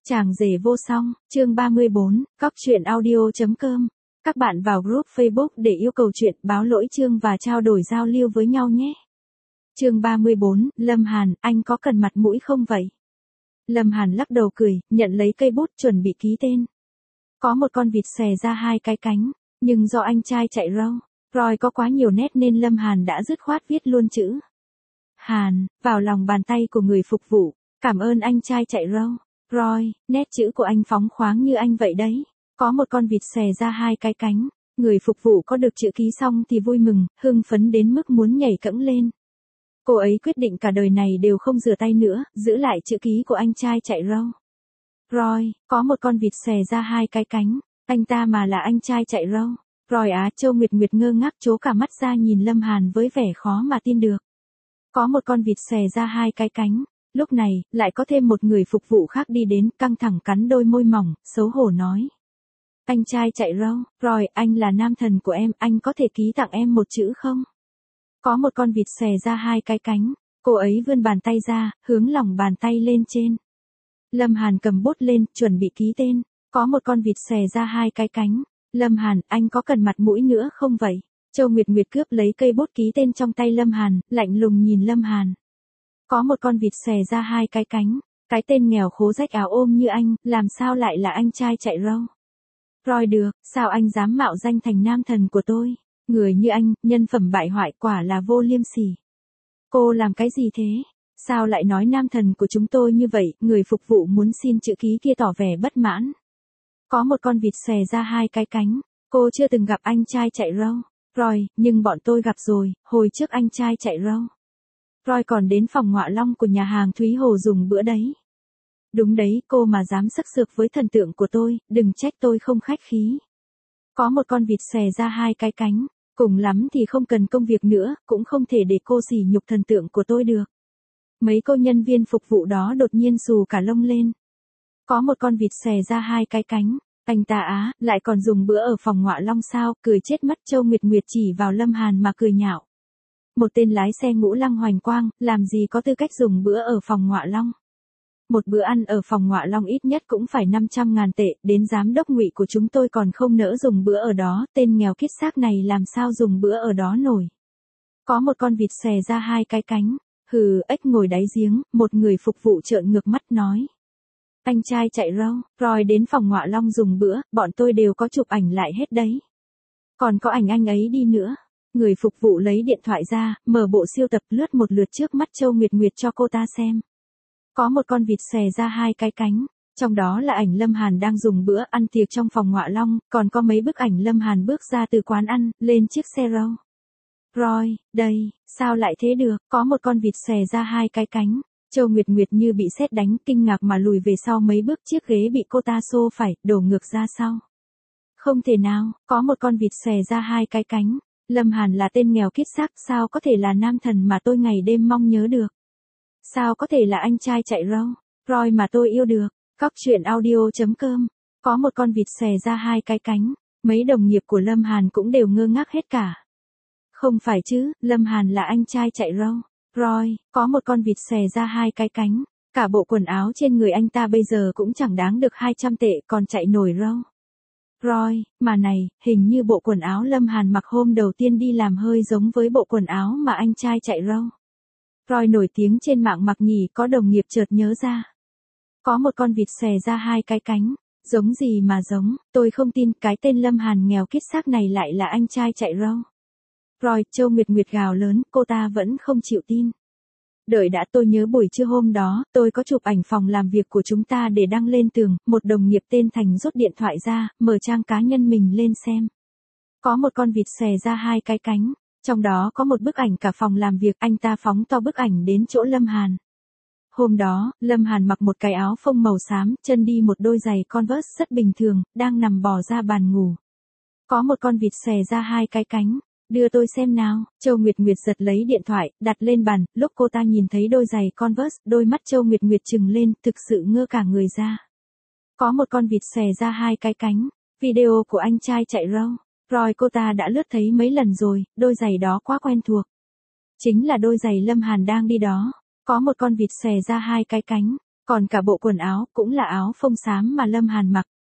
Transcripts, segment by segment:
Chàng rể vô song, chương 34, Cóc truyện audio.com. Các bạn vào group Facebook để yêu cầu chuyện, báo lỗi chương và trao đổi giao lưu với nhau nhé. Chương 34, Lâm Hàn, anh có cần mặt mũi không vậy? Lâm Hàn lắc đầu cười, nhận lấy cây bút chuẩn bị ký tên. Có một con vịt xòe ra hai cái cánh, nhưng do anh trai chạy râu, Roy có quá nhiều nét nên Lâm Hàn đã dứt khoát viết luôn chữ Hàn vào lòng bàn tay của người phục vụ. Cảm ơn anh trai chạy râu. Roy, nét chữ của anh phóng khoáng như anh vậy đấy. Có một con vịt xòe ra hai cái cánh. Người phục vụ có được chữ ký xong thì vui mừng, hưng phấn đến mức muốn nhảy cẫng lên. Cô ấy quyết định cả đời này đều không rửa tay nữa, giữ lại chữ ký của anh trai chạy râu. Roy, có một con vịt xòe ra hai cái cánh. Anh ta mà là anh trai chạy râu. Roy á, Châu Nguyệt Nguyệt ngơ ngác trố cả mắt ra nhìn Lâm Hàn với vẻ khó mà tin được. Có một con vịt xòe ra hai cái cánh. Lúc này, lại có thêm một người phục vụ khác đi đến, căng thẳng cắn đôi môi mỏng, xấu hổ nói. Anh trai chạy râu, Roy, anh là nam thần của em, anh có thể ký tặng em một chữ không? Có một con vịt xòe ra hai cái cánh, cô ấy vươn bàn tay ra, hướng lòng bàn tay lên trên. Lâm Hàn cầm bút lên, chuẩn bị ký tên. Có một con vịt xòe ra hai cái cánh. Lâm Hàn, anh có cần mặt mũi nữa không vậy? Châu Nguyệt Nguyệt cướp lấy cây bút ký tên trong tay Lâm Hàn, lạnh lùng nhìn Lâm Hàn. Có một con vịt xòe ra hai cái cánh. Cái tên nghèo khố rách áo ôm như anh, làm sao lại là anh trai chạy râu? Roy được, sao anh dám mạo danh thành nam thần của tôi? Người như anh, nhân phẩm bại hoại, quả là vô liêm sỉ. Cô làm cái gì thế? Sao lại nói nam thần của chúng tôi như vậy? Người phục vụ muốn xin chữ ký kia tỏ vẻ bất mãn. Có một con vịt xòe ra hai cái cánh. Cô chưa từng gặp anh trai chạy râu. Roy, nhưng bọn tôi gặp rồi, hồi trước anh trai chạy râu. Roy còn đến phòng ngọa long của nhà hàng Thúy Hồ dùng bữa đấy. Đúng đấy, cô mà dám xắc xược với thần tượng của tôi, đừng trách tôi không khách khí. Có một con vịt xòe ra hai cái cánh. Cùng lắm thì không cần công việc nữa, cũng không thể để cô sỉ nhục thần tượng của tôi được. Mấy cô nhân viên phục vụ đó đột nhiên xù cả lông lên. Có một con vịt xòe ra hai cái cánh. Anh ta á, lại còn dùng bữa ở phòng ngọa long sao? Cười chết mất. Châu Nguyệt Nguyệt chỉ vào Lâm Hàn mà cười nhạo. Một tên lái xe ngũ lăng hoành quang, làm gì có tư cách dùng bữa ở phòng ngọa long. Một bữa ăn ở phòng ngọa long ít nhất cũng phải 500.000 tệ, đến giám đốc Ngụy của chúng tôi còn không nỡ dùng bữa ở đó, tên nghèo kiết xác này làm sao dùng bữa ở đó nổi. Có một con vịt xòe ra hai cái cánh. Hừ, ếch ngồi đáy giếng, một người phục vụ trợn ngược mắt nói. Anh trai chạy râu, Roy đến phòng ngọa long dùng bữa, bọn tôi đều có chụp ảnh lại hết đấy. Còn có ảnh anh ấy đi nữa. Người phục vụ lấy điện thoại ra, mở bộ siêu tập lướt một lượt trước mắt Châu Nguyệt Nguyệt cho cô ta xem. Có một con vịt xòe ra hai cái cánh. Trong đó là ảnh Lâm Hàn đang dùng bữa ăn tiệc trong phòng ngọa long, còn có mấy bức ảnh Lâm Hàn bước ra từ quán ăn, lên chiếc xe râu. Roy, đây, sao lại thế được? Có một con vịt xòe ra hai cái cánh. Châu Nguyệt Nguyệt như bị sét đánh, kinh ngạc mà lùi về sau mấy bước, chiếc ghế bị cô ta xô phải, đổ ngược ra sau. Không thể nào, có một con vịt xòe ra hai cái cánh. Lâm Hàn là tên nghèo kiết xác, sao có thể là nam thần mà tôi ngày đêm mong nhớ được? Sao có thể là anh trai chạy râu? Roy mà tôi yêu được. Cóc truyện audio.com. Có một con vịt xòe ra hai cái cánh. Mấy đồng nghiệp của Lâm Hàn cũng đều ngơ ngác hết cả. Không phải chứ, Lâm Hàn là anh trai chạy râu. Roy, có một con vịt xòe ra hai cái cánh. Cả bộ quần áo trên người anh ta bây giờ cũng chẳng đáng được 200 tệ, còn chạy nổi râu. Roy, mà này, hình như bộ quần áo Lâm Hàn mặc hôm đầu tiên đi làm hơi giống với bộ quần áo mà anh trai chạy râu. Roy nổi tiếng trên mạng mặc nhỉ, có đồng nghiệp chợt nhớ ra. Có một con vịt xòe ra hai cái cánh. Giống gì mà giống, tôi không tin cái tên Lâm Hàn nghèo kiết xác này lại là anh trai chạy râu. Roy, Châu Nguyệt Nguyệt gào lớn, cô ta vẫn không chịu tin. Đợi đã, tôi nhớ buổi trưa hôm đó, tôi có chụp ảnh phòng làm việc của chúng ta để đăng lên tường, một đồng nghiệp tên Thành rút điện thoại ra, mở trang cá nhân mình lên xem. Có một con vịt xòe ra hai cái cánh, trong đó có một bức ảnh cả phòng làm việc, anh ta phóng to bức ảnh đến chỗ Lâm Hàn. Hôm đó, Lâm Hàn mặc một cái áo phông màu xám, chân đi một đôi giày Converse rất bình thường, đang nằm bò ra bàn ngủ. Có một con vịt xòe ra hai cái cánh. Đưa tôi xem nào. Châu Nguyệt Nguyệt giật lấy điện thoại, đặt lên bàn, lúc cô ta nhìn thấy đôi giày Converse, đôi mắt Châu Nguyệt Nguyệt trừng lên, thực sự ngơ cả người ra. Có một con vịt xòe ra hai cái cánh. Video của anh trai chạy râu. Roy, cô ta đã lướt thấy mấy lần rồi, đôi giày đó quá quen thuộc. Chính là đôi giày Lâm Hàn đang đi đó. Có một con vịt xòe ra hai cái cánh. Còn cả bộ quần áo cũng là áo phông xám mà Lâm Hàn mặc.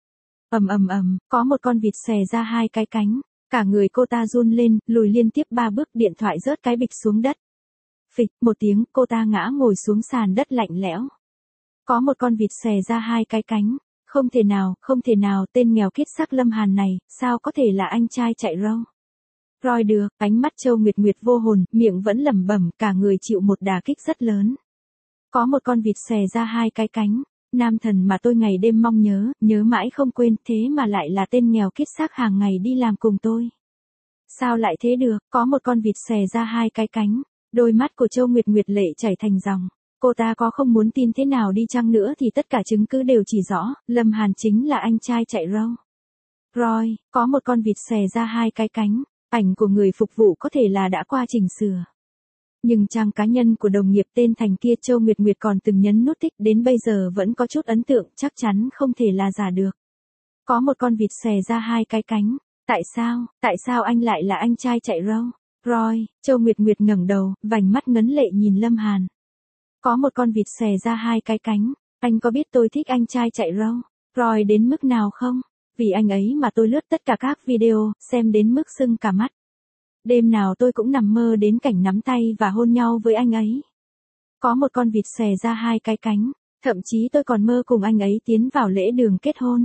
Có một con vịt xòe ra hai cái cánh, cả người cô ta run lên, lùi liên tiếp 3 bước, điện thoại rớt cái bịch xuống đất. Phịch, một tiếng, cô ta ngã ngồi xuống sàn đất lạnh lẽo. Có một con vịt xòe ra hai cái cánh, không thể nào, tên nghèo kiết xác Lâm Hàn này, sao có thể là anh trai chạy râu. Roi được, ánh mắt Châu Nguyệt Nguyệt vô hồn, miệng vẫn lẩm bẩm, cả người chịu một đả kích rất lớn. Có một con vịt xòe ra hai cái cánh, nam thần mà tôi ngày đêm mong nhớ mãi không quên, thế mà lại là tên nghèo kiết xác hàng ngày đi làm cùng tôi. Sao lại thế được, có một con vịt xòe ra hai cái cánh, đôi mắt của Châu Nguyệt Nguyệt lệ chảy thành dòng. Cô ta có không muốn tin thế nào đi chăng nữa thì tất cả chứng cứ đều chỉ rõ, Lâm Hàn chính là anh trai chạy râu. Roi, có một con vịt xòe ra hai cái cánh, ảnh của người phục vụ có thể là đã qua chỉnh sửa. Nhưng trang cá nhân của đồng nghiệp tên Thành kia Châu Nguyệt Nguyệt còn từng nhấn nút thích, đến bây giờ vẫn có chút ấn tượng, chắc chắn không thể là giả được. Có một con vịt xòe ra hai cái cánh, tại sao anh lại là anh trai chạy râu? Roi, Châu Nguyệt Nguyệt ngẩng đầu, vành mắt ngấn lệ nhìn Lâm Hàn. Có một con vịt xòe ra hai cái cánh, anh có biết tôi thích anh trai chạy râu, Roi đến mức nào không? Vì anh ấy mà tôi lướt tất cả các video, xem đến mức sưng cả mắt. Đêm nào tôi cũng nằm mơ đến cảnh nắm tay và hôn nhau với anh ấy. Có một con vịt xòe ra hai cái cánh, thậm chí tôi còn mơ cùng anh ấy tiến vào lễ đường kết hôn.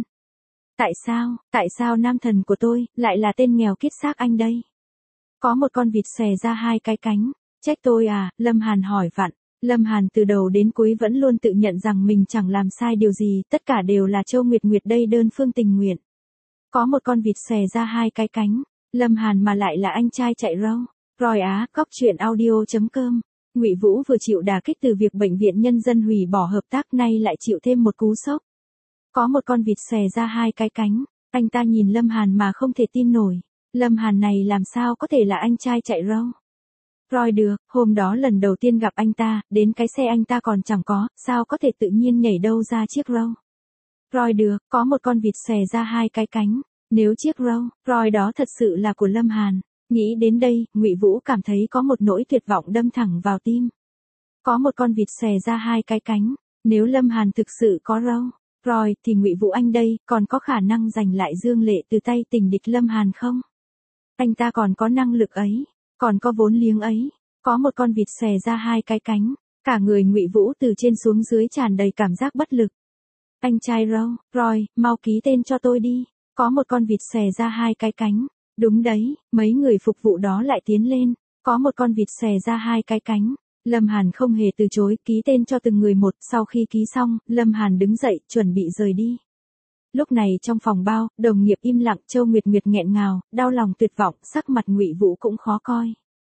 Tại sao nam thần của tôi lại là tên nghèo kiết xác anh đây? Có một con vịt xòe ra hai cái cánh, trách tôi à? Lâm Hàn hỏi vặn. Lâm Hàn từ đầu đến cuối vẫn luôn tự nhận rằng mình chẳng làm sai điều gì, tất cả đều là Châu Nguyệt Nguyệt đây đơn phương tình nguyện. Có một con vịt xòe ra hai cái cánh, Lâm Hàn mà lại là anh trai chạy râu. Roi á, cóc truyện audio.com. Ngụy Vũ vừa chịu đả kích từ việc bệnh viện nhân dân hủy bỏ hợp tác, nay lại chịu thêm một cú sốc. Có một con vịt xòe ra hai cái cánh, anh ta nhìn Lâm Hàn mà không thể tin nổi. Lâm Hàn này làm sao có thể là anh trai chạy râu? Roi được, hôm đó lần đầu tiên gặp anh ta, đến cái xe anh ta còn chẳng có, sao có thể tự nhiên nhảy đâu ra chiếc râu? Roi được, có một con vịt xòe ra hai cái cánh, nếu chiếc râu, Roi đó thật sự là của Lâm Hàn. Nghĩ đến đây, Ngụy Vũ cảm thấy có một nỗi tuyệt vọng đâm thẳng vào tim. Có một con vịt xòe ra hai cái cánh, nếu Lâm Hàn thực sự có râu, Roi thì Ngụy Vũ anh đây, còn có khả năng giành lại Dương Lệ từ tay tình địch Lâm Hàn không? Anh ta còn có năng lực ấy, còn có vốn liếng ấy. Có một con vịt xòe ra hai cái cánh, cả người Ngụy Vũ từ trên xuống dưới tràn đầy cảm giác bất lực. Anh trai râu, Roi, mau ký tên cho tôi đi. Có một con vịt xòe ra hai cái cánh. Đúng đấy, mấy người phục vụ đó lại tiến lên. Có một con vịt xòe ra hai cái cánh. Lâm Hàn không hề từ chối, ký tên cho từng người một. Sau khi ký xong, Lâm Hàn đứng dậy, chuẩn bị rời đi. Lúc này trong phòng bao, đồng nghiệp im lặng, Châu Nguyệt Nguyệt nghẹn ngào, đau lòng tuyệt vọng, sắc mặt Ngụy Vũ cũng khó coi.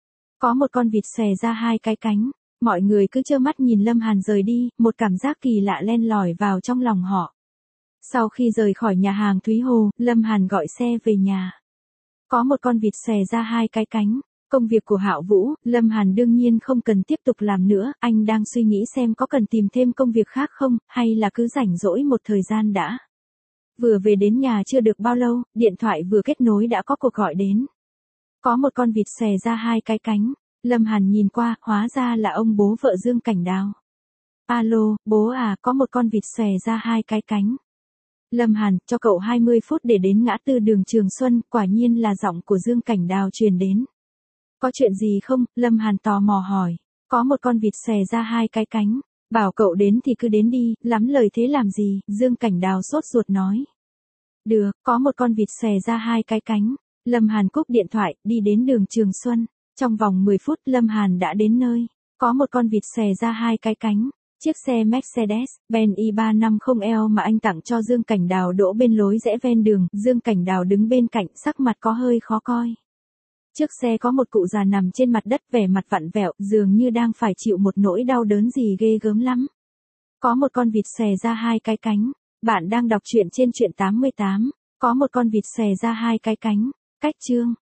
Có một con vịt xòe ra hai cái cánh, mọi người cứ trơ mắt nhìn Lâm Hàn rời đi, một cảm giác kỳ lạ len lỏi vào trong lòng họ. Sau khi rời khỏi nhà hàng Thúy Hồ, Lâm Hàn gọi xe về nhà. Có một con vịt xòe ra hai cái cánh, công việc của Hạo Vũ, Lâm Hàn đương nhiên không cần tiếp tục làm nữa, anh đang suy nghĩ xem có cần tìm thêm công việc khác không, hay là cứ rảnh rỗi một thời gian đã. Vừa về đến nhà chưa được bao lâu, điện thoại vừa kết nối đã có cuộc gọi đến. Có một con vịt xòe ra hai cái cánh, Lâm Hàn nhìn qua, hóa ra là ông bố vợ Dương Cảnh Đào. Alo, bố à, có một con vịt xòe ra hai cái cánh. Lâm Hàn, cho cậu 20 phút để đến ngã tư đường Trường Xuân, quả nhiên là giọng của Dương Cảnh Đào truyền đến. Có chuyện gì không? Lâm Hàn tò mò hỏi. Có một con vịt xòe ra hai cái cánh, bảo cậu đến thì cứ đến đi, lắm lời thế làm gì? Dương Cảnh Đào sốt ruột nói. Được, có một con vịt xòe ra hai cái cánh. Lâm Hàn cúp điện thoại, đi đến đường Trường Xuân. Trong vòng 10 phút, Lâm Hàn đã đến nơi. Có một con vịt xòe ra hai cái cánh. Chiếc xe Mercedes-Benz i350L mà anh tặng cho Dương Cảnh Đào đỗ bên lối rẽ ven đường. Dương Cảnh Đào đứng bên cạnh, sắc mặt có hơi khó coi. Trước xe có một cụ già nằm trên mặt đất, vẻ mặt vặn vẹo, dường như đang phải chịu một nỗi đau đớn gì ghê gớm lắm. Có một con vịt xòe ra hai cái cánh. Bạn đang đọc truyện trên truyện 88. Có một con vịt xòe ra hai cái cánh. Cách chương